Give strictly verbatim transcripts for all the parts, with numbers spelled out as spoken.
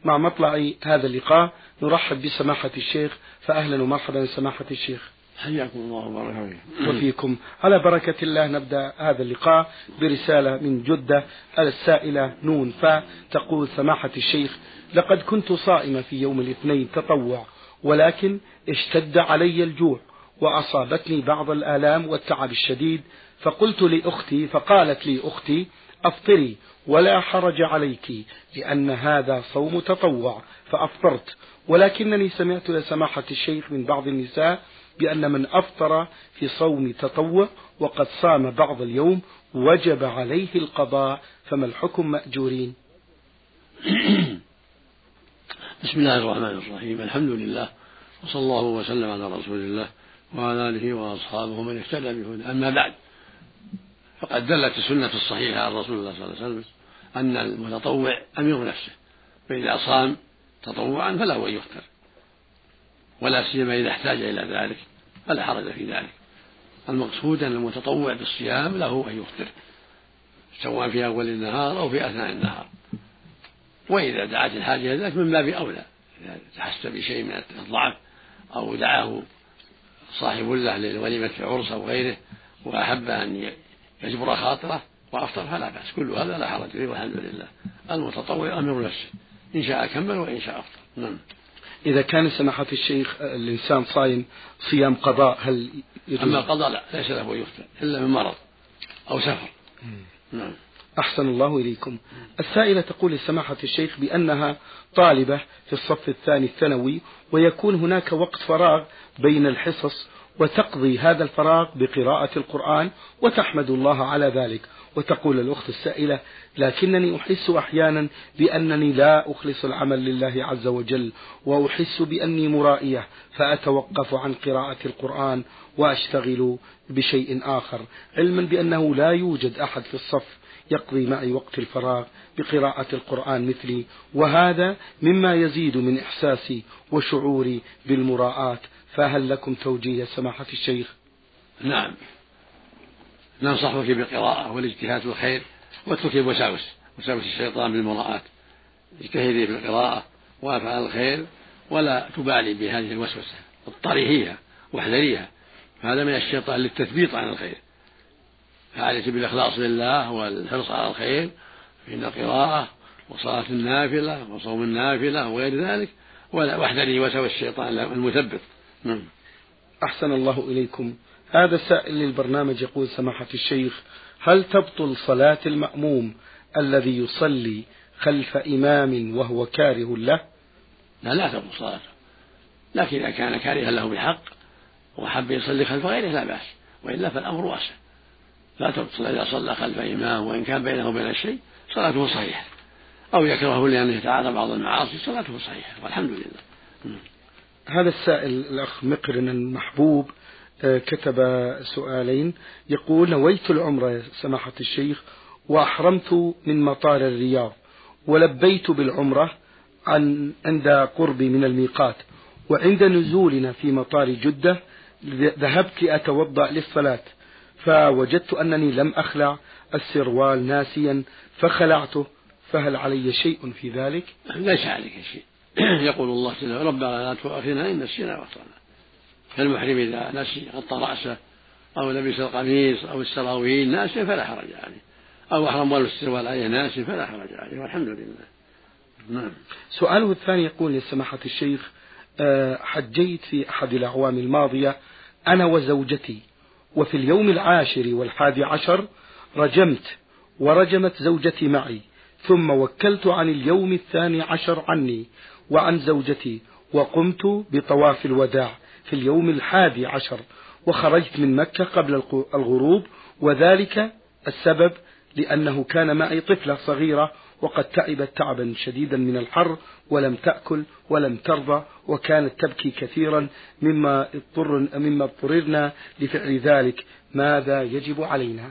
مع مطلع هذا اللقاء نرحب بسماحة الشيخ، فأهلا ومرحبا سماحة الشيخ. حياكم الله وبارك فيكم. وفيكم. على بركة الله نبدأ هذا اللقاء برسالة من جدة السائلة نون فا، تقول: سماحة الشيخ، لقد كنت صائمة في يوم الاثنين تطوع، ولكن اشتد علي الجوع وأصابتني بعض الآلام والتعب الشديد، فقلت لأختي فقالت لي أختي: أفطري ولا حرج عليك لأن هذا صوم تطوع، فأفطرت. ولكنني سمعت يا سماحة الشيخ من بعض النساء بأن من أفطر في صوم تطوع وقد صام بعض اليوم وجب عليه القضاء، فما الحكم مأجورين؟ بسم الله الرحمن الرحيم، الحمد لله وصلى الله وسلم على رسول الله وعلى آله وأصحابه من اهتدى بهداه. أما بعد، فقد دلت السنة الصحيحة عن رسول الله صلى الله عليه وسلم أن المتطوع أمير نفسه، فإذا صام تطوعا فله أن يفطر، ولا سيما إذا احتاج إلى ذلك فلا حرج في ذلك. المقصود أن المتطوع بالصيام له أن يفطر سواء في أول النهار أو في أثناء النهار، وإذا دعت الحاجة إلى ذلك من باب أولى، إذا تحس بشيء من الضعف أو دعاه صاحب له لوليمة عرس أو غيره وأحب أن يجبر خاطره وأفطر فلا بأس، كل هذا لا حرج فيه والحمد لله. المتطوع أمر نفسه، إن شاء كمل وإن شاء أفطر. نعم. إذا كان سماحة الشيخ الإنسان صايم صيام قضاء هل يجوز؟ أما القضاء لا، ليس له يفطر إلا من مرض أو سفر. نعم. أحسن الله إليكم. السائلة تقول لسماحة الشيخ بأنها طالبة في الصف الثاني الثانوي، ويكون هناك وقت فراغ بين الحصص، وتقضي هذا الفراغ بقراءة القرآن وتحمد الله على ذلك. وتقول الأخت السائلة: لكنني أحس أحيانا بأنني لا أخلص العمل لله عز وجل، وأحس بأني مرائية، فأتوقف عن قراءة القرآن وأشتغل بشيء آخر، علما بأنه لا يوجد أحد في الصف يقضي معي وقت الفراغ بقراءة القرآن مثلي، وهذا مما يزيد من إحساسي وشعوري بالمراءة، فهل لكم توجيه يا سماحة الشيخ؟ نعم، ننصحك بالقراءة والاجتهاد في الخير، واترك الوساوس وساوس الشيطان بالمراءة. اجتهدي في القراءة وافعل الخير ولا تبالي بهذه الوسوسة، اضطريها واحذريها، هذا من الشيطان للتثبيط عن الخير. فعليك بالإخلاص لله والحرص على الخير في القراءة وصلاة النافلة وصوم النافلة وغير ذلك، واحذري وسوس الشيطان المثبط. نعم. أحسن الله إليكم. هذا سائل للبرنامج يقول: سماحة الشيخ، هل تبطل صلاة المأموم الذي يصلي خلف إمام وهو كاره له؟ لا لا تبطل صلاته، لكن إذا كان كارها له بالحق وحب يصلي خلف غيره لا بأس، وإلا فالأمر واسع، لا تبطل إذا صلى خلف إمام وإن كان بينه وبين الشيء صلاته صحيحة، أو يكرهه لأنه يتعاطى بعض المعاصي صلاته صحيحة والحمد لله. هذا السائل الأخ مقرن المحبوب كتب سؤالين، يقول: نويت العمرة يا سماحة الشيخ وأحرمت من مطار الرياض، ولبيت بالعمرة عن عند قربي من الميقات، وعند نزولنا في مطار جدة ذهبت لأتوضأ للصلاة، فوجدت أنني لم أخلع السروال ناسيا فخلعته، فهل علي شيء في ذلك؟ ليس عليك شيء. يقول الله تعالى: ربنا لا تؤاخذنا إن نسينا واخطأنا. فالمحرم إذا نسي غطى رأسه أو لبس القميص أو السراويل ناسيا فلا حرج عليه، أو أحرم ولو السروال عليه ناسيا فلا حرج عليه والحمد لله. نعم. سؤاله الثاني يقول: يا سماحة الشيخ، حجيت في أحد الأعوام الماضية أنا وزوجتي، وفي اليوم العاشر والحادي عشر رجمت ورجمت زوجتي معي، ثم وكلت عن اليوم الثاني عشر عني وعن زوجتي، وقمت بطواف الوداع في اليوم الحادي عشر، وخرجت من مكة قبل الغروب، وذلك السبب لأنه كان معي طفلة صغيرة وقد تعبت تعبا شديدا من الحر ولم تأكل ولم ترضى، وكانت تبكي كثيرا مما اضطر مما اضطررنا لفعل ذلك، ماذا يجب علينا؟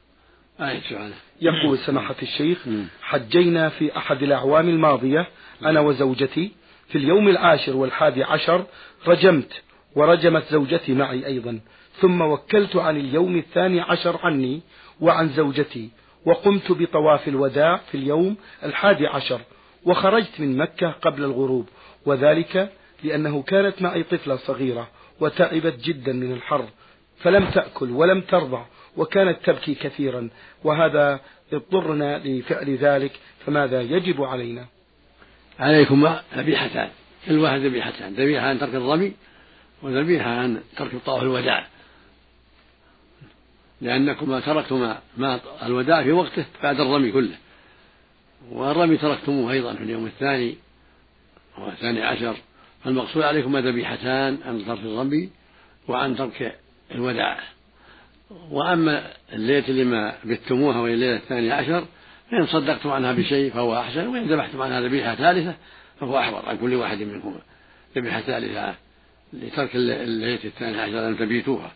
يقول: سماحة الشيخ، حجينا في أحد الأعوام الماضية أنا وزوجتي، في اليوم العاشر والحادي عشر رجمت ورجمت زوجتي معي أيضا، ثم وكلت عن اليوم الثاني عشر عني وعن زوجتي، وقمت بطواف الوداع في اليوم الحادي عشر، وخرجت من مكة قبل الغروب، وذلك لأنه كانت معي طفلة صغيرة وتعبت جدا من الحر فلم تأكل ولم ترضع وكانت تبكي كثيرا، وهذا اضطرنا لفعل ذلك، فماذا يجب علينا؟ عليكم ذبيحتان، كل واحد ذبيحتان، ذبيحة عن ترك الرمي وذبيحة عن ترك طواف الوداع، لأنكما تركتما ما الوداع في وقته بعد الرمي كله، والرمي تركتموه أيضا في اليوم الثاني والثاني عشر، فالمقصود عليكم ذبيحتان عن ترك الرمي وعن ترك الوداع. وأما الليلة اللي ما بتموها وهي الليلة الثانية عشر فإن صدقتم عنها بشيء فهو أحسن، وإن ذبحتم عنها ذبيحة ثالثة فهو أحوط عن كل واحد منهما، ذبيحة ثالثة لترك الليلة الثانية عشر أن تبيتوها.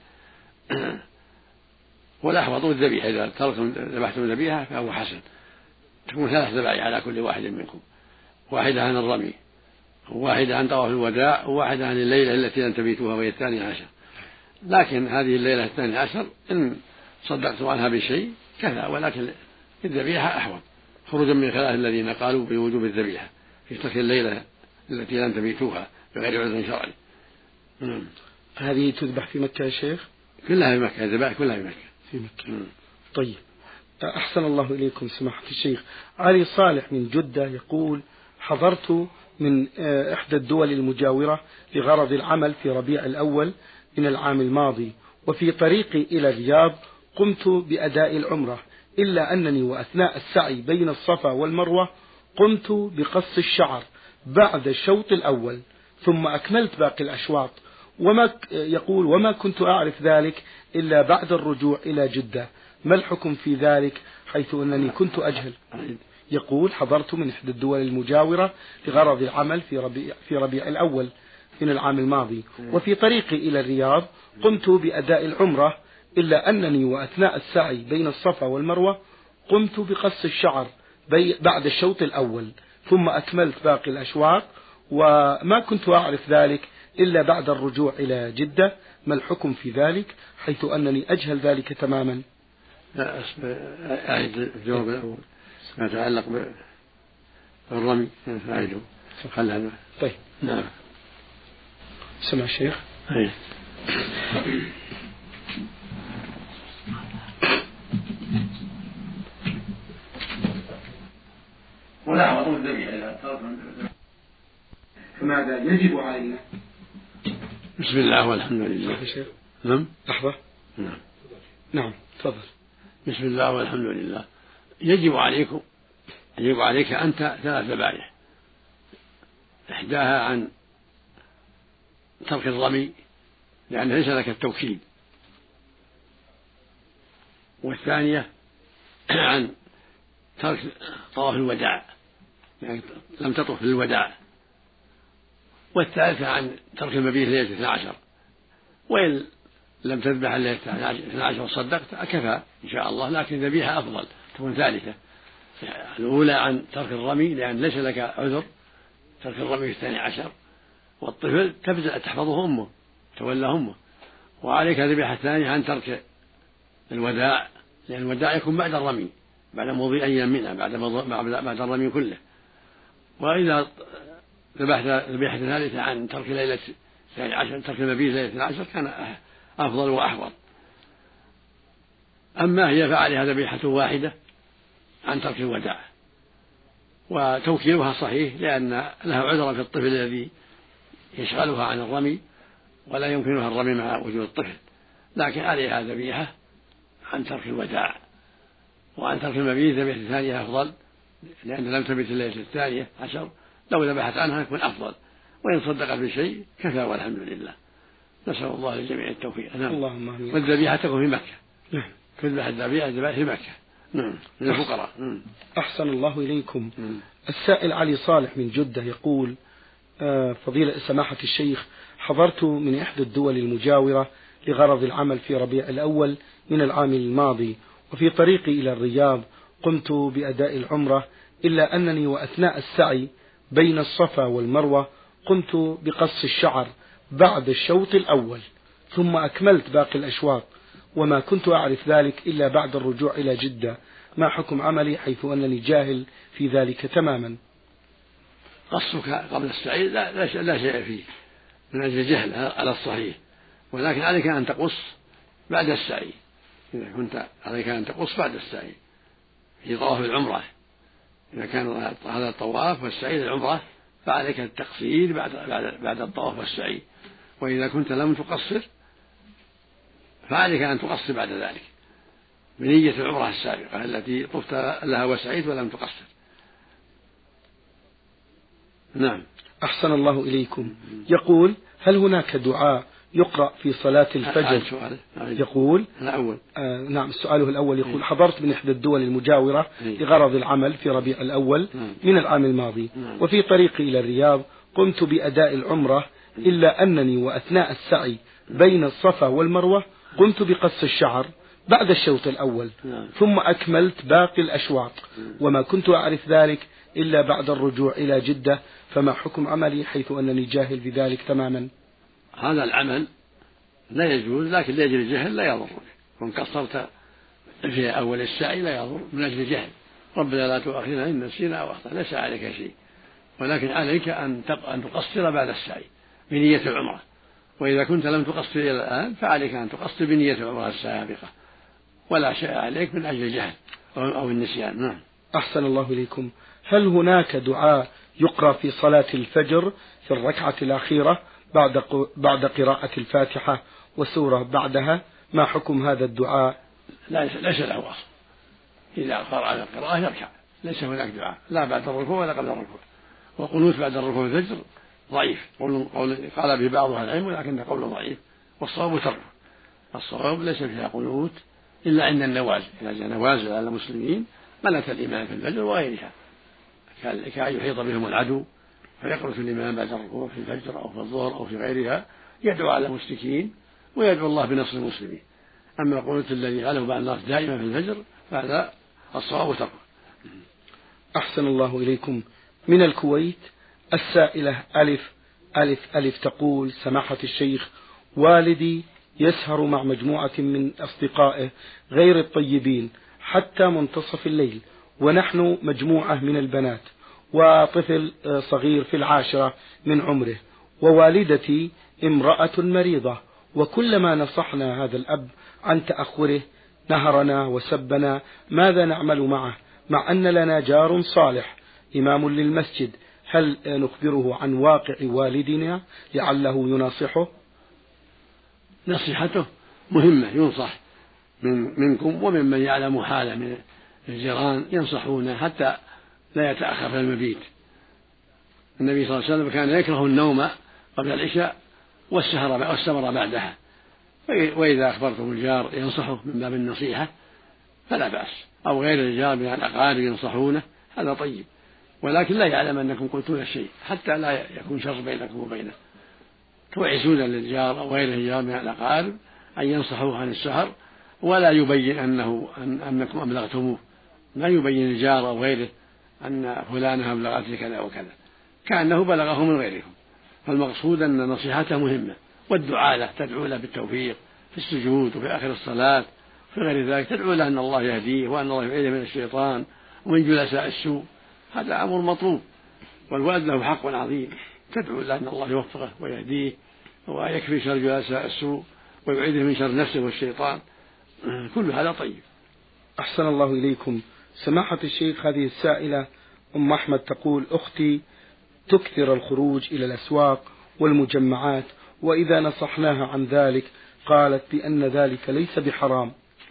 والأحوط الذبيحة، إذا تركتم ذبحتم الذبيحة فهو حسن، تكون ثلاث ذبائح على كل واحد منكم، واحدة عن الرمي وواحدة عن طواف الوداع وواحدة عن الليلة التي لم تبيتوها وهي الثانية عشر. لكن هذه الليلة الثانية عشر إن صدقتم عنها بشيء كذا، ولكن الذبيحة أحوط، خروجا من خلاف الذين قالوا بوجوب الذبيحة في ترك الليلة التي لم تبيتوها بغير عذر شرعي. هذه تذبح في مكة يا شيخ؟ كلها في مكة، الذبائح كلها في مكة. في مكة. مم. طيب، أحسن الله إليكم سماحة الشيخ. علي صالح من جدة يقول: حضرت من إحدى الدول المجاورة لغرض العمل في ربيع الأول من العام الماضي، وفي طريقي إلى الرياض قمت بأداء العمرة، إلا أنني وأثناء السعي بين الصفا والمروة قمت بقص الشعر بعد الشوط الأول، ثم أكملت باقي الأشواط، وما يقول وما كنت أعرف ذلك إلا بعد الرجوع إلى جدة، ما الحكم في ذلك حيث أنني كنت أجهل؟ يقول: حضرت من إحدى الدول المجاورة لغرض العمل في ربيع, في ربيع الأول من العام الماضي، وفي طريقي إلى الرياض قمت بأداء العمرة، إلا أنني وأثناء السعي بين الصفا والمروة قمت بقص الشعر بعد الشوط الأول، ثم أكملت باقي الأشواط، وما كنت أعرف ذلك إلا بعد الرجوع إلى جدة، ما الحكم في ذلك حيث أنني أجهل ذلك تماما؟ لا أعيد الجواب الأول ما يتعلق بالرمي أعيده. خلها. طيب. نعم. سمع الشيخ. أيه. ولا عوض الذبيحة إذا تركنا، فماذا يجب علينا؟ بسم الله والحمد لله. نعم. لحظة. نعم. نعم تفضل. بسم الله والحمد لله. يجب عليكم يجب عليك أنت ثلاث ذبائح، إحداها عن ترك الرمي لأن ليس لك التوكيد، والثانية عن ترك طواف الوداع يعني لم تطف للوداع، والثالثة عن ترك المبيت ليلة اثنى عشر، وإن لم تذبح ليلة اثنى عشر وصدقت كفى إن شاء الله، لكن ذبيحة أفضل تكون ثالثة. الأولى عن ترك الرمي لأن ليس لك عذر ترك الرمي في الثاني عشر، والطفل تبدأ تحفظه أمه تولى أمه، وعليك ذبيحة الثانية عن ترك الوداع لأن الوداع يكون بعد الرمي بعد مضي أيام منها بعد بعد الرمي كله. وإذا ذبحت ذبيحة ثالثة عن ترك ليلة الثاني عشر ترك المبيت ليلة الثاني عشر كان أفضل وأحوط. أما هي فعلها ذبيحة واحدة عن ترك الوداع، وتوكيلها صحيح لأن لها عذرا في الطفل الذي يشغلها عن الرمي ولا يمكنها الرمي مع وجود الطفل، لكن عليها ذبيحة عن ترك الوداع، وعن ترك المبيت ذبيحة الثانية أفضل لأن لم تبت الليلة الثانية عشر، لو ذبحت عنها يكون أفضل، وإن صدقت بشيء كفى والحمد لله. نسأل الله للجميع التوفيق. نعم. اللهم آمين. والذبيحة تكون في مكة. نعم. تذبح الذبيحة في مكة. نعم. للفقراء. أحسن الله إليكم. مم. السائل علي صالح من جدة يقول: آه فضيلة سماحة الشيخ، حضرت من إحدى الدول المجاورة لغرض العمل في ربيع الأول من العام الماضي، وفي طريقي إلى الرياض قمت بأداء العمرة، إلا أنني وأثناء السعي بين الصفا والمروة قمت بقص الشعر بعد الشوط الأول، ثم أكملت باقي الأشواط، وما كنت أعرف ذلك إلا بعد الرجوع إلى جدة، ما حكم عملي حيث أنني جاهل في ذلك تماما؟ قصك قبل السعي لا, لا, لا شيء فيه من أجل الجهل على الصحيح، ولكن عليك أن تقص بعد السعي. إذا كنت عليك أن تقص بعد السعي في طواف العمرة، إذا كان هذا الطواف والسعي للعمرة فعليك التقصير بعد, بعد, بعد الطواف والسعي. وإذا كنت لم تقصر فعليك أن تقصر بعد ذلك بنية العمرة السابقة التي طفت لها وسعيت ولم تقصر. نعم. أحسن الله إليكم. يقول: هل هناك دعاء يقرأ في صلاة الفجر؟ يقول الأول. آه نعم، سؤاله الأول يقول: حضرت من إحدى الدول المجاورة لغرض العمل في ربيع الأول من العام الماضي، وفي طريقي إلى الرياض قمت بأداء العمرة، إلا أنني وأثناء السعي بين الصفا والمروة قمت بقص الشعر بعد الشوط الأول، ثم أكملت باقي الأشواط، وما كنت أعرف ذلك إلا بعد الرجوع إلى جدة، فما حكم عملي حيث أنني جاهل بذلك تماما؟ هذا العمل لا يجوز، لكن لأجل الجهل لا يضرك، وإن قصرت في أول السعي لا يضر من أجل الجهل. ربنا لا تؤاخذنا إن نسينا أو أخطأنا، ليس عليك شيء، ولكن عليك أن أن تقصر بعد السعي بنية العمرة. وإذا كنت لم تقصر إلى الآن فعليك أن تقصر بنية العمرة السابقة، ولا شيء عليك من أجل الجهل أو النسيان. نعم. أحسن الله إليكم. هل هناك دعاء يقرأ في صلاة الفجر في الركعة الأخيرة بعد بعد قراءة الفاتحة وسورة بعدها؟ ما حكم هذا الدعاء؟ ليس له أصل، إذا قرأ القراءة يركع، ليس هناك دعاء لا بعد الركوع ولا قبل الركوع. وقنوت بعد الركوع الفجر ضعيف، قول قال به بعض أهل العلم ولكنه قول ضعيف، والصواب تركه. الصواب ليس فيها قنوت إلا عند النوازل، إذا جاء نوازل على المسلمين ملك الإمام في الفجر وغيرها، كأن يحيط بهم العدو فيقنط الإمام بعد الركوع في الفجر أو في الظهر أو في غيرها، يدعو على المشركين ويدعو الله بنصر المسلمين. أما القنوت الذي يفعله بعض الناس دائما في الفجر فهذا الصواب تركه. أحسن الله إليكم. من الكويت السائلة ألف ألف ألف تقول: سماحة الشيخ، والدي يسهر مع مجموعة من أصدقائه غير الطيبين حتى منتصف الليل، ونحن مجموعة من البنات وطفل صغير في العاشرة من عمره، ووالدتي امرأة مريضة، وكلما نصحنا هذا الأب عن تأخره نهرنا وسبنا. ماذا نعمل معه مع أن لنا جار صالح إمام للمسجد؟ هل نخبره عن واقع والدنا لعله يناصحه؟ نصيحته مهمة، ينصح من منكم وممن يعلم حاله من الجيران، ينصحونه حتى لا يتأخر في المبيت. النبي صلى الله عليه وسلم كان يكره النوم قبل العشاء والسهر والسمر بعدها، وإذا أخبرتم الجار ينصحه من باب النصيحة فلا بأس، أو غير الجار من الأقارب ينصحونه، هذا طيب، ولكن لا يعلم أنكم قلتون الشيء حتى لا يكون شر بينكم وبينه. توعزون للجار أو غير الجار من الأقارب أن ينصحوه عن السهر، ولا يبين أنه أن أنكم أبلغتموه، لا يبين الجار أو غيره أن فلانة أبلغت كذا وكذا، كأنه بلغه من غيركم. فالمقصود أن نصيحته مهمة، والدعاء له، تدعو له بالتوفيق في السجود وفي آخر الصلاة، في غير ذلك تدعو له أن الله يهديه وأن الله يبعده من الشيطان ومن جلساء السوء، هذا أمر مطلوب، والوالد له حق عظيم، تدعو له أن الله يوفقه ويهديه ويكفي شر جلساء السوء ويبعده من شر نفسه والشيطان، كل هذا طيب. أحسن الله إليكم. سماحة الشيخ، هذه السائلة أم أحمد تقول: أختي تكثر الخروج إلى الأسواق والمجمعات، وإذا نصحناها عن ذلك قالت بأن ذلك ليس بحرام.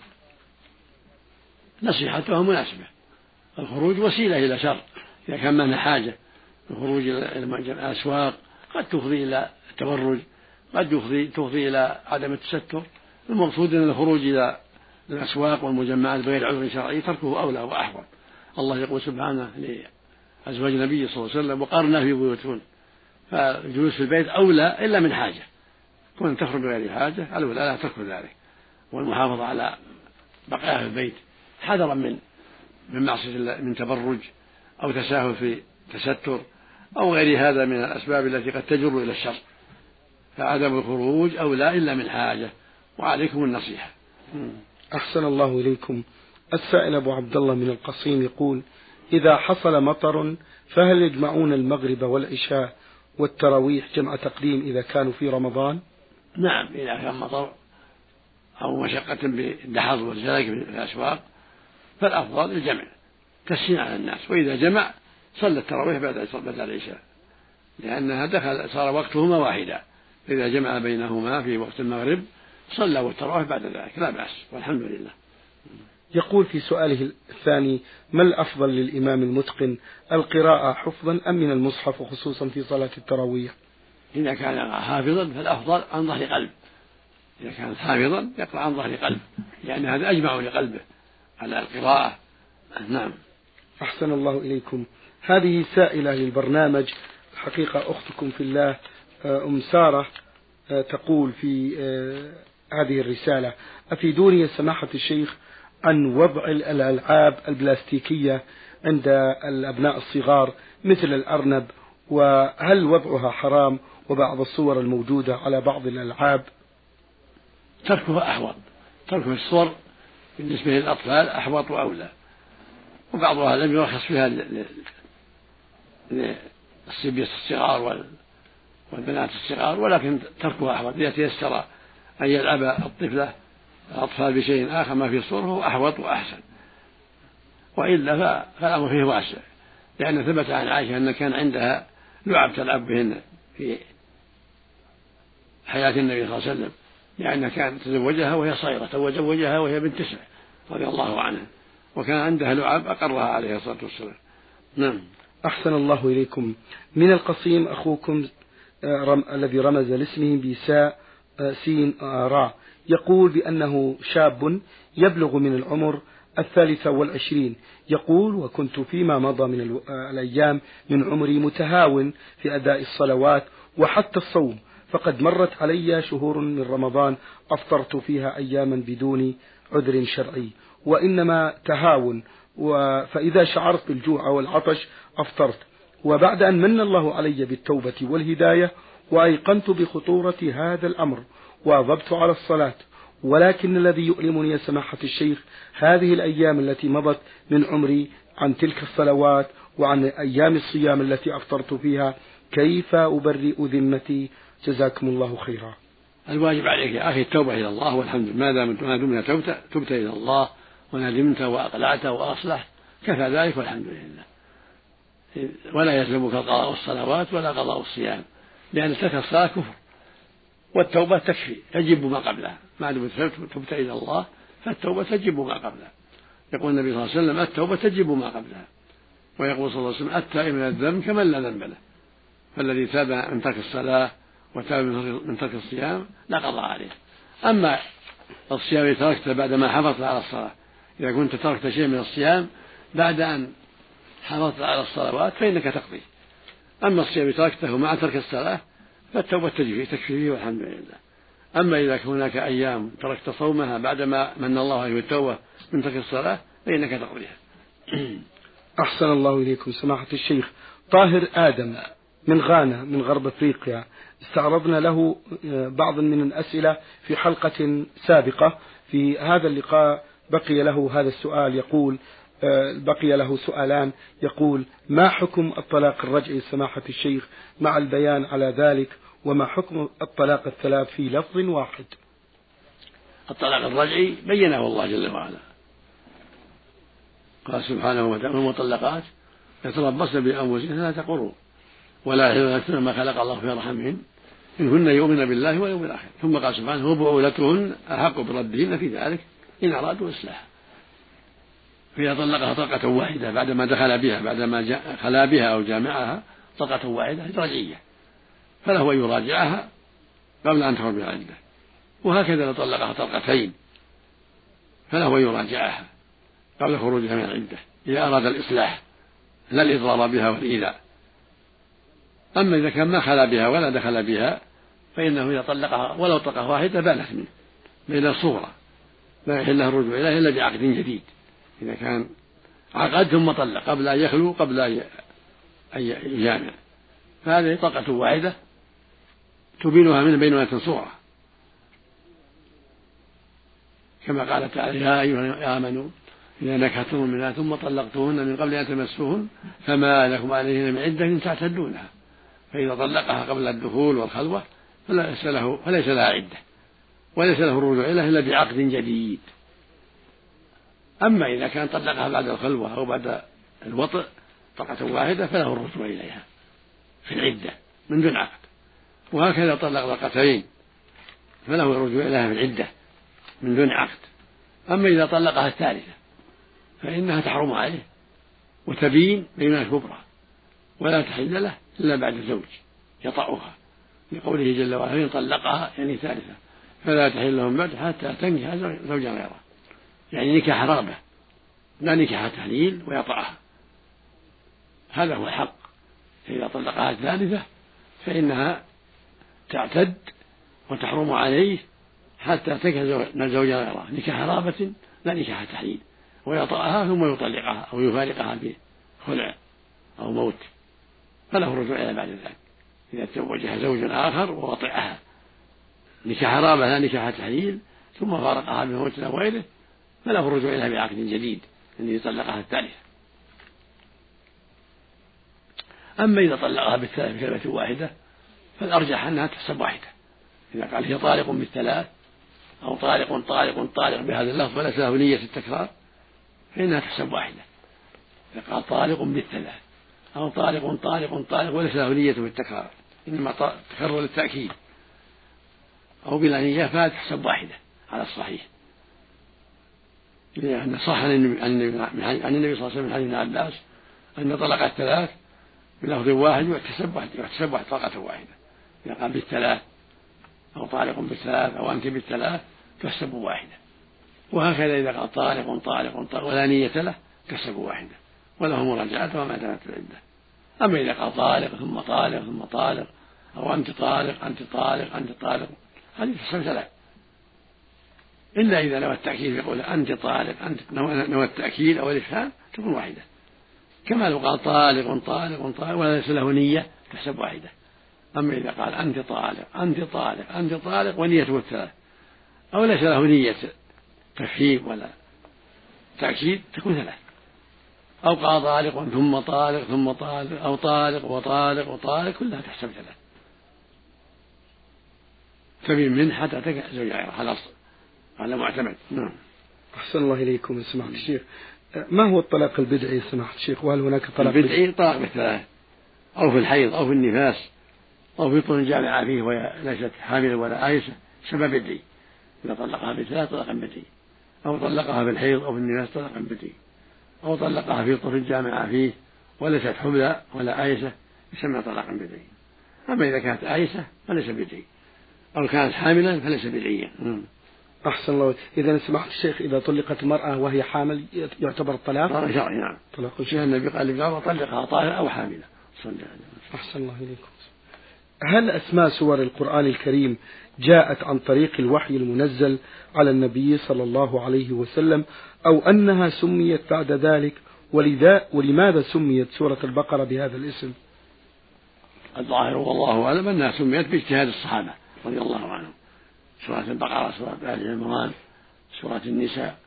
نصيحتها مناسبة، الخروج وسيلة إلى شر، إذا كان منها حاجة. الخروج إلى الأسواق قد تفضي إلى التبرج، قد تفضي, تفضي إلى عدم التستر. المقصود أن الخروج إلى الأسواق والمجمعات بغير عذر شرعي تركه أولى وأحوط. الله يقول سبحانه لأزواج النبي صلى الله عليه وسلم: وقرنا في بيوتكن. فالجلوس في البيت أولى إلا من حاجة، كون تخرج بغير حاجة الأولى لا ترك ذلك، والمحافظة على بقائها في البيت حذرا من من معصية من تبرج أو تساهل في تستر أو غير هذا من الأسباب التي قد تجر إلى الشر، فعدم الخروج أولى إلا من حاجة، وعليكم النصيحة. أحسن الله إليكم. السائل أبو عبد الله من القصيم يقول: إذا حصل مطر فهل يجمعون المغرب والعشاء والتراويح جمع تقديم إذا كانوا في رمضان؟ نعم، إذا كان مطر أو مشقة بالدحض والزلق في الأسواق فالأفضل الجمع تسهيل على الناس، وإذا جمع صلى التراويح بعد العشاء، لأنها دخل صار وقتهما واحدا، إذا جمع بينهما في وقت المغرب صلى التراويح بعد ذلك لا بأس والحمد لله. يقول في سؤاله الثاني: ما الأفضل للإمام المتقن، القراءة حفظا أم من المصحف، وخصوصا في صلاة التراويح؟ إذا كان حافظا فالأفضل عن ظهر قلب، إذا كان حافظا يقرأ عن ظهر قلب، لأن هذا أجمع لقلبه على القراءة. نعم. أحسن الله إليكم. هذه سائلة للبرنامج، حقيقة أختكم في الله أم سارة تقول في هذه الرسالة: أفيدوني يا سماحة الشيخ عن وضع الألعاب البلاستيكية عند الأبناء الصغار مثل الأرنب، وهل وضعها حرام، وبعض الصور الموجودة على بعض الألعاب؟ تركها أحوط، ترك الصور بالنسبة للأطفال أحوط وأولى، وبعضها لم يرخص فيها للصبية الصغار والبنات الصغار، ولكن تركها أحوط، إذا تيسر أن يلعب الطفلة الأطفال بشيء آخر ما في صور هو أحوط وأحسن، وإلا فالأمر فيه واسع، لأن ثبت عن عائشة أن كان عندها لعب تلعب بهن في حياة النبي صلى الله عليه وسلم، لأنها كانت تزوجها وهي صغيرة، تزوجها وهي بنت تسع رضي الله عنها، وكان عندها لعب أقرها عليه الصلاة والسلام. نعم. أحسن الله إليكم. من القصيم أخوكم رم... الذي رمز لاسمه بساء سين راء، يقول بأنه شاب يبلغ من العمر الثالثة والعشرين، يقول: وكنت فيما مضى من الأيام من عمري متهاون في أداء الصلوات وحتى الصوم، فقد مرت علي شهور من رمضان أفطرت فيها أياما بدون عذر شرعي، وإنما تهاون، فإذا شعرت بالجوع والعطش أفطرت، وبعد أن من الله علي بالتوبة والهداية وأيقنت بخطورة هذا الأمر واظبت على الصلاة، ولكن الذي يؤلمني يا سماحة الشيخ هذه الأيام التي مضت من عمري عن تلك الصلوات وعن أيام الصيام التي أفطرت فيها، كيف أبرئ ذمتي؟ جزاكم الله خيرا. الواجب عليك يا أخي التوبة إلى الله والحمد لله، ما دمت تبت تبت إلى الله وندمت وأقلعت وأصلحت كفى ذلك والحمد لله، ولا يلزمك قضاء الصلوات ولا قضاء الصيام، لأن ترك الصلاة كفر، والتوبة تكفي تجب ما قبلها، ما دمت تبت إلى الله فالتوبة تجب ما قبلها. يقول النبي صلى الله عليه وسلم: التوبة تجب ما قبلها، ويقول صلى الله عليه وسلم: التائب من الذنب كمن لا ذنب له، فالذي تاب من ترك الصلاة وتاب من ترك الصيام لا قضاء عليه. أما الصيام تركته بعد ما حافظت على الصلاة، إذا كنت تركت شيء من الصيام بعد أن حافظت على الصلوات فإنك تقضي، أما الصيام تركته مع ترك الصلاة فالتوبة تجفي تكفيه والحمد لله. أما إذا هناك أيام تركت صومها بعدما من الله عليه بالتوبة من ترك الصلاة فإنك تقضيها. أحسن الله إليكم سماحة الشيخ. طاهر آدم من غانا من غرب أفريقيا، استعرضنا له بعض من الأسئلة في حلقة سابقة، في هذا اللقاء بقي له هذا السؤال، يقول بقي له سؤالان، يقول: ما حكم الطلاق الرجعي سماحة الشيخ مع البيان على ذلك، وما حكم الطلاق الثلاث في لفظ واحد؟ الطلاق الرجعي بينه الله جل وعلا، قال سبحانه وتعالى: المطلقات يتربصن بأنفسهن ثلاثة قروء ولا يحلن ما خلق الله في رحمهن إن كن يؤمن بالله واليوم الآخر، ثم قال سبحانه: وبعولتهن أحق بردهن في ذلك إن أرادوا إصلاحا. فإذا طلقها طلقة واحدة بعدما دخل بها بعدما خلا بها أو جامعها طلقة واحدة رجعية، فله أن يراجعها قبل أن تخرج من العدة، وهكذا لو طلقها طلقتين فله أن يراجعها قبل خروجها من العدة إذا أراد الإصلاح لا الإضرار بها والإيذاء. أما إذا كان ما خلا بها ولا دخل بها فإنه إذا طلقها ولو طلقة واحدة بانت منه بين الصورة، لا يحل له الرجوع إليه إلا بعقد جديد، إذا كان عقد ثم طلق قبل أن يخلو قبل أن يجامع، فهذه طلقة واحدة تبينها من بينونة صورة، كما قال تعالى: يا أيها آمنوا إذا نكحتم المؤمنات ثم طلقتهن من قبل أن تمسوهن فما لكم عليهن من عدة تعتدونها، فإذا طلقها قبل الدخول والخلوة فليس له فليس لها عدة وليس له الرجوع إليها إلا بعقد جديد. أما إذا كان طلقها بعد الخلوة أو بعد الوطء طلقة واحدة فله الرجوع إليها في العدة من دون عقد، وهكذا طلق طلقتين فله الرجوع إليها في العدة من دون عقد. أما إذا طلقها الثالثة فإنها تحرم عليه وتبين بينها الكبرى ولا تحل له إلا بعد الزوج يطأها، لقوله جل وعلا إن طلقها يعني ثالثة فلا تحل لهم بعد حتى تنكح زوجا غيره، يعني نكاح رغبة لا نكاح تحليل ويطأها، هذا هو الحق. فإذا طلقها الثالثة فإنها تعتد وتحرم عليه حتى تنكح زوجا غيره نكاح رغبة لا نكاح تحليل، ويطأها ثم يطلقها أو يفارقها بخلع أو موت، فله الرجوع إلى بعد ذلك إذا تزوجها زوج آخر ووطئها نكاح رغبة لا نكاح تحليل ثم فارقها بموت أو غيره فله الرجوع إليها بعقد جديد الذي طلقها الثالثة. أما إذا طلقها بالثلاث بكلمة واحدة فالأرجح أنها تحسب واحدة، إذا قال هي طالق بالثلاث أو طالق طالق طالق بهذا اللفظ وليس له نية التكرار فإنها تحسب واحدة. إذا قال طالق بالثلاث أو طالق طالق طالق وليس له نية بالتكرار إنما تكرر للتأكيد أو بلا نية فهذا تحسب واحدة على الصحيح، لأن صح عن النبي صلى الله عليه وسلم من حديث ابن عباس أن طلق الثلاث بلفظ واحد يحتسب واحد يحتسب واحد طلقة واحدة. إذا قال بالثلاث أو طالق بالثلاث أو أنت بالثلاث تحسب واحدة، وهكذا إذا قال طالق طالق طالق ولا نية له تحسب واحدة وله مراجعة وما دامت العدة. أما إذا قال طالق ثم طالق ثم طالق أو أنت طالق أنت طالق أنت طالق هذه تحسب ثلاث، إلا إذا نوى التأكيد يقول أنت طالق أنت نوى التأكيد أو الإفهام تكون واحدة، كما لو قال طالق طالق طالق وليس له نية تحسب واحدة. أما إذا قال أنت طالق أنت طالق أنت طالق ونيته الثلاث أو ليس له نية تفهيم ولا تأكيد تكون ثلاث، أو قال طالق ثم طالق ثم طالق أو طالق وطالق وطالق كلها تحسب ثلاث تبين من حتى تنكح زوج غيره خلاص هذا معتمد. نعم. أحسن الله إليكم يا سماحة الشيخ. ما هو الطلاق البدعي يا سماحة الشيخ، وهل هناك طلاق البدعي؟ طلاق بالثلاث أو في الحيض أو في النفاس أو في طول جامعة فيه وهي ليست حاملا ولا آيسة سبب بدعي، إذا طلقها بالثلاث طلاقا بدعي، أو طلقها بالحيض أو في النفاس طلاقا بدعي، أو طلقها في طول الجامعة فيه وليست حملى ولا آيسة يسمى طلاقا بدعي. أما إذا كانت آيسة فليس بدعي، أو كانت حاملا فليس بدعيا. أحسن الله. إذا سمحت الشيخ إذا طلقت المرأة وهي حامل يعتبر الطلاق؟ طلاق شرعي. نعم. طلاق شرعي. النبي قال للجارة طلقها طاهرة أو حاملة. أحسن الله إليكم. هل أسماء سور القرآن الكريم جاءت عن طريق الوحي المنزل على النبي صلى الله عليه وسلم أو أنها سميت بعد ذلك، ولذا ولماذا سميت سورة البقرة بهذا الاسم؟ الظاهر والله أعلم أنها سميت باجتهاد الصحابة رضي الله عنهم، سورة البقرة سورة آل عمران سورة النساء،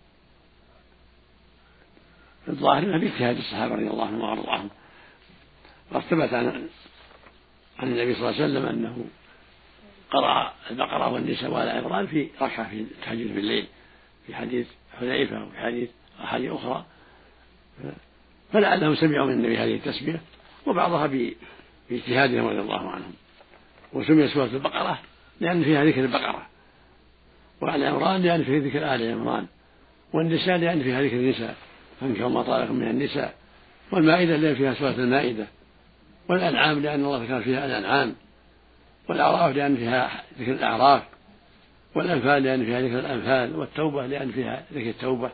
الظاهر أنها باجتهاد الصحابة رضي الله عنهم وأرضاهم. وقد ثبت عن عن النبي صلى الله عليه وسلم أنه قرأ البقرة والنساء وآل عمران في ركعة في التهجد بالليل، في حديث حذيفة وفي حديث أحاديث أخرى، فلعلهم سمعوا من النبي هذه التسمية وبعضها باجتهادهم رضي الله عنهم. وسمي سورة البقرة لأن فيها ذكر البقرة، وآل عمران لأن فيها ذكر آل عمران، والنساء لأن فيها ذكر النساء فانكحوا ما طاب لكم من النساء، والمائدة لأن فيها سورة المائدة، والأنعام لأن الله ذكر فيها الأنعام، والأعراف لأن فيها ذكر الأعراف، والأنفال لأن فيها ذكر الأنفال، والتوبة لأن فيها ذكر التوبة،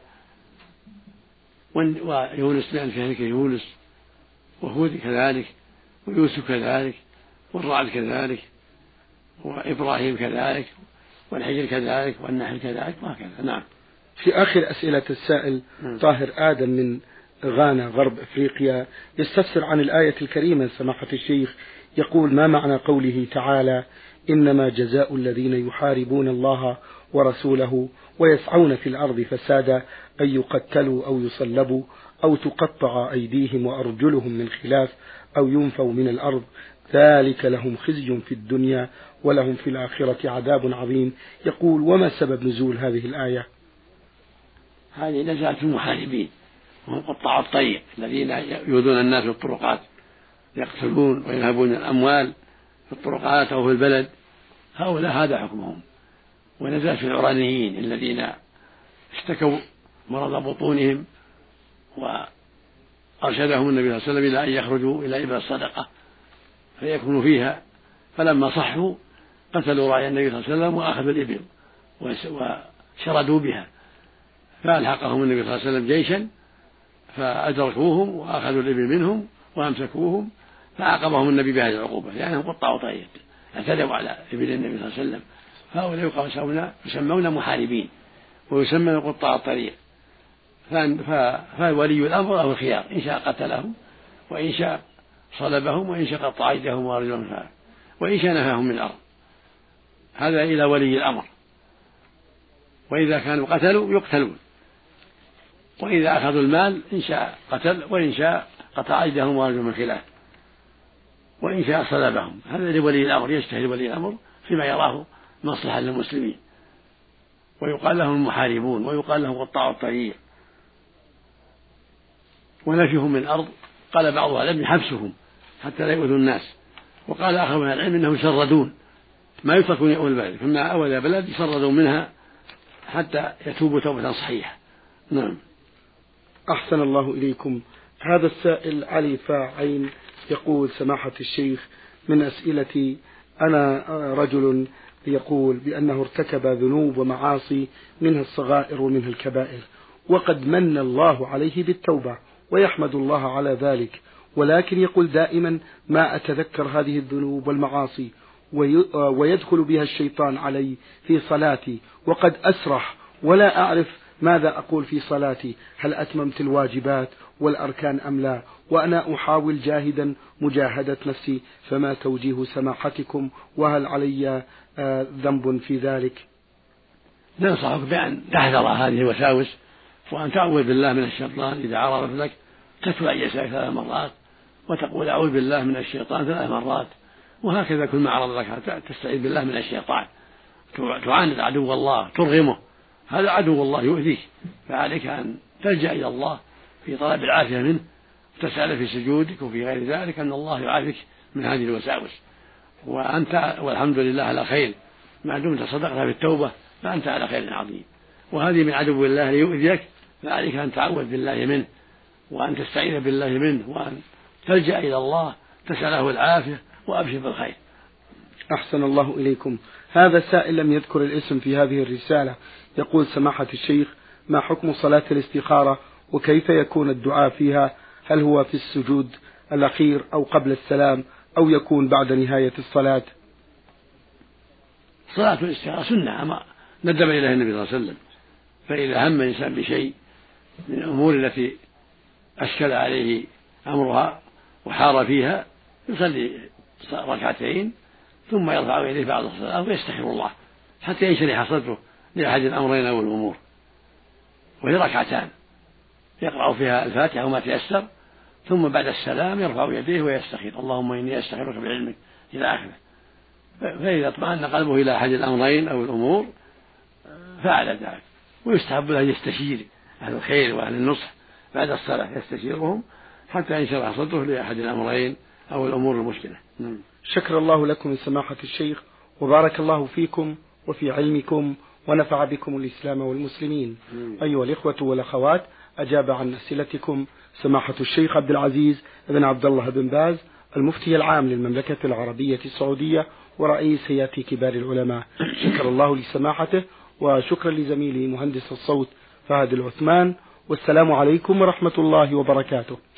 ويونس لأن فيها ذكر يونس، وهود كذلك، ويوسف كذلك، والرعد كذلك، وإبراهيم كذلك، والحجر كذلك، والنحل كذلك، وهكذا. نعم. في آخر أسئلة السائل طاهر آدم من غانا غرب أفريقيا يستفسر عن الآية الكريمة سماحة الشيخ يقول: ما معنى قوله تعالى: إنما جزاء الذين يحاربون الله ورسوله ويسعون في الأرض فسادا أن يقتلوا أو يصلبوا أو تقطع أيديهم وأرجلهم من خلاف أو ينفوا من الأرض، ذلك لهم خزي في الدنيا ولهم في الآخرة عذاب عظيم. يقول: وما سبب نزول هذه الآية؟ هذه نزلت في المحاربين وهم قطاع الطريق الذين يؤذون الناس في الطرقات، يقتلون وينهبون الأموال في الطرقات أو في البلد، هؤلاء هذا حكمهم. ونزلت في العرانيين الذين اشتكوا مرض بطونهم وأرشدهم النبي صلى الله عليه وسلم إلى أن يخرجوا إلى إبل الصدقة فيكونوا فيها، فلما صحوا قتلوا راعي النبي صلى الله عليه وسلم وأخذوا الإبل وشردوا بها، فألحقهم النبي صلى الله عليه وسلم جيشا فأدركوهم وأخذوا الإبل منهم وأمسكوهم، فعاقبهم النبي بهذه العقوبة لأنهم قطعوا طريق اعتدوا على إبل النبي صلى الله عليه وسلم. فهؤلاء يسمون محاربين ويسمون قطاع الطريق، فولي الأمر أو الخيار إن شاء قتلهم وإن شاء صلبهم وإن شاء قطع أيديهم وأرجلهم وإن شاء نهاهم من الأرض، هذا إلى ولي الأمر. وإذا كانوا قتلوا يقتلون، وإذا أخذوا المال إن شاء قتل وإن شاء قطع أيديهم وأرجلهم من خلاف وإن شاء صلبهم، هذا لولي الأمر، يجتهد ولي الأمر فيما يراه مصلحة للمسلمين. ويقال لهم المحاربون ويقال لهم قطاع الطريق. ونفيهم من الأرض قال بعض أهل العلم حبسهم حتى لا يؤذوا الناس، وقال آخر من العلم إنهم يشردون، ما يتركون يؤذوا البلد، فما أول بلد يشردون منها حتى يتوبوا توبة صحيحة. نعم. أحسن الله إليكم. هذا السائل علي فاعين يقول: سماحة الشيخ، من أسئلتي أنا رجل يقول بأنه ارتكب ذنوب ومعاصي منها الصغائر ومنها الكبائر، وقد من الله عليه بالتوبة ويحمد الله على ذلك، ولكن يقول دائما ما أتذكر هذه الذنوب والمعاصي ويدخل بها الشيطان علي في صلاتي وقد أسرح ولا أعرف ماذا أقول في صلاتي، هل أتممت الواجبات والأركان أم لا، وأنا أحاول جاهدا مجاهدة نفسي، فما توجيه سماحتكم وهل علي ذنب في ذلك؟ ننصحك بأن تحذر هذه الوساوس وأن تعوذ بالله من الشيطان. إذا عرضت لك تتلو يسارك ثلاث مرات وتقول أعوذ بالله من الشيطان ثلاث مرات، وهكذا كل ما عرض لك تستعيذ بالله من الشيطان، تعاند عدو الله ترغمه، هذا عدو الله يؤذيك، فعليك أن تلجأ إلى الله في طلب العافية منه، وتسأل في سجودك وفي غير ذلك أن الله يعافيك من هذه الوساوس. وأنت والحمد لله على خير، ما دمت صدقت في التوبة فأنت على خير عظيم. وهذه من عدو الله ليؤذيك، فعليك أن تعوذ بالله منه وأن تستعيذ بالله منه وأن تلجأ إلى الله تسأله العافية وأبشر بالخير. أحسن الله إليكم. هذا سائل لم يذكر الاسم في هذه الرسالة يقول: سماحة الشيخ، ما حكم صلاة الاستخارة وكيف يكون الدعاء فيها؟ هل هو في السجود الأخير أو قبل السلام أو يكون بعد نهاية الصلاة؟ صلاة الاستخارة سنة أما ندب إليها النبي صلى الله عليه وسلم، فإذا هم الإنسان بشيء من الأمور التي أشكل عليه أمرها وحار فيها يصلي ركعتين ثم يرفع يديه بعد الصلاة ويستغفر الله حتى ينشرح صدره لأحد الأمرين أو الأمور، وهي ركعتان يقرأ فيها الفاتحة وما تيسر، ثم بعد السلام يرفع يديه ويستغفر اللهم إني أستغفرك بعلمك إلى آخره. فإذا اطمأن قلبه إلى أحد الأمرين أو الأمور فعل ذلك. ويستحب له يستشير أهل الخير وأهل النصح بعد الصلاة، يستشيرهم حتى ينشرح صدره لأحد الأمرين أو الأمور المشكلة. شكر الله لكم سماحة الشيخ، وبارك الله فيكم وفي علمكم ونفع بكم الإسلام والمسلمين. أيها الإخوة والأخوات، أجاب عن أسئلتكم سماحة الشيخ عبد العزيز بن عبد الله بن باز، المفتي العام للمملكة العربية السعودية ورئيس هيئة كبار العلماء. شكر الله لسماحته، وشكرا لزميلي مهندس الصوت فهد العثمان، والسلام عليكم ورحمة الله وبركاته.